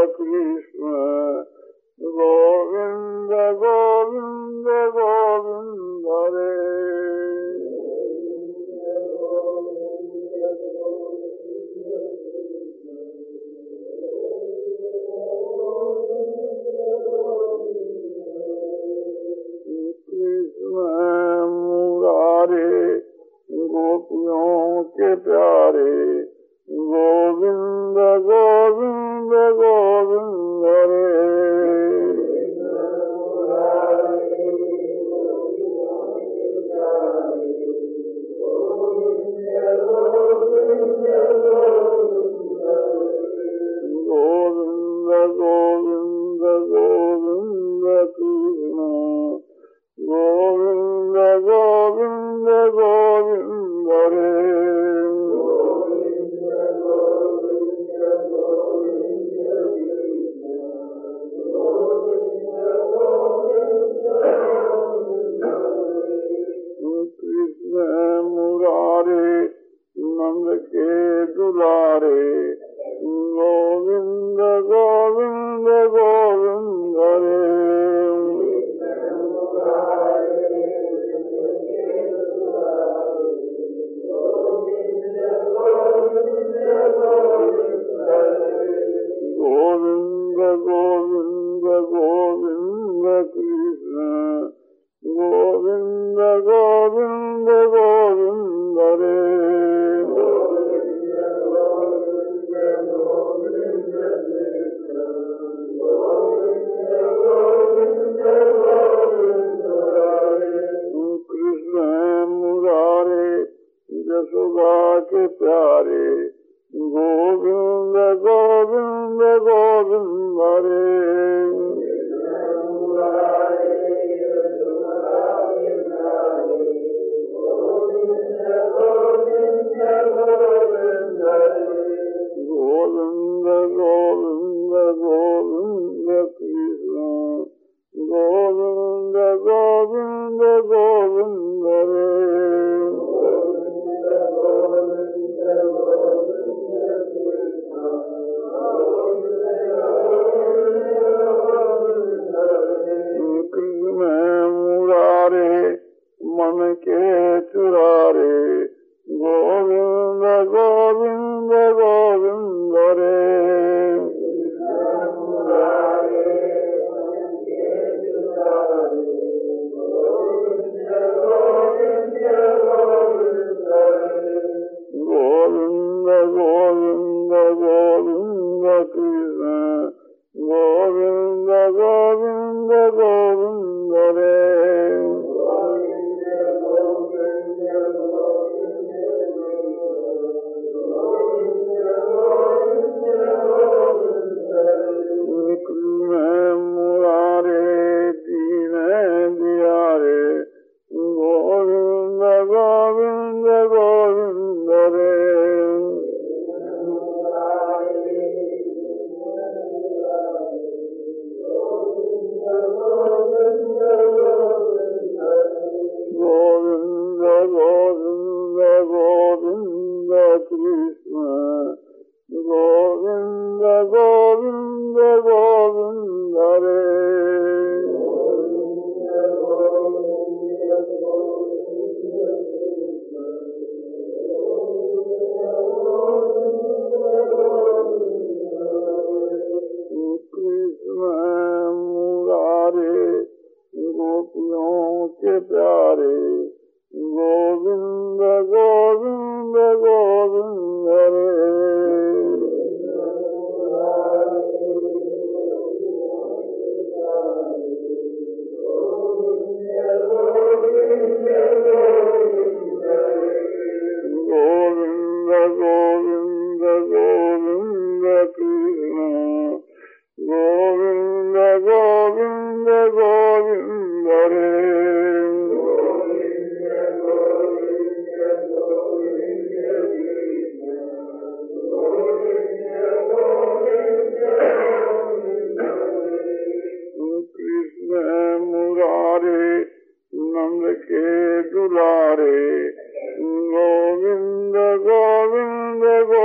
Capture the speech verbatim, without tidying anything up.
कृष्ण गोविंद गोविंद गोविंद हरे कृष्ण मुरारे गोपियों के प्यारे गोविंद गोविंद गोविंद हरे गोविंद गोविंद गोविंद कृष्ण गोविंद गोविंद गोविंद हरे कृष्ण मुरारे नंद के दुलारे गोविंद गोविंद गोविंद हरे गोविंद गोविंद गोविंद कृष्ण गोविंद गोविंद गोविंद हरे कृष्ण मुरारे यशोदा के प्यारे गोविंद गोविंद गोविंद हरे गोविंद गोविंद गोविंद कृष्ण गोविंद गोविंद गोविंद हरे कृष्ण मुरारे मन के चुरारे गोविंद गोविंद गोविंद हरे गोविंद गोविंद गोविंद कृष्ण गोविंद गोविंद गोविंद हरे कृष्ण मुरारे दीन दियारे गोविंद गोविंद गोविंद हरे गोविंद गोविंद गोविंद कृष्ण गोविंद गोविंद गोविंद हरे कृष्ण मुरारे गोपियों के प्यारे गोविंद गोविंद गोविंद हरे गोविंद गोविंद गोविंद कृष्ण गोविंद गोविंद गोविंद हरे कृष्ण मुरारे नंद के दुलारे गोविंद गोविंद